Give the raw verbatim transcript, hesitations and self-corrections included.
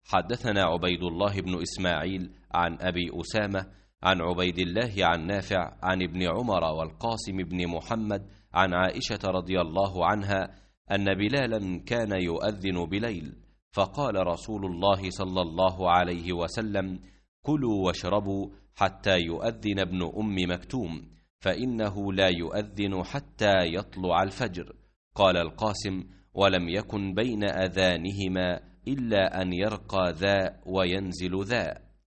حدثنا عبيد الله بن إسماعيل عن أبي أسامة عن عبيد الله عن نافع عن ابن عمر والقاسم بن محمد عن عائشة رضي الله عنها أن بلالا كان يؤذن بليل، فقال رسول الله صلى الله عليه وسلم: كلوا واشربوا حتى يؤذن ابن أم مكتوم، فإنه لا يؤذن حتى يطلع الفجر. قال القاسم: ولم يكن بين أذانهما إلا أن يرقى ذا وينزل ذا.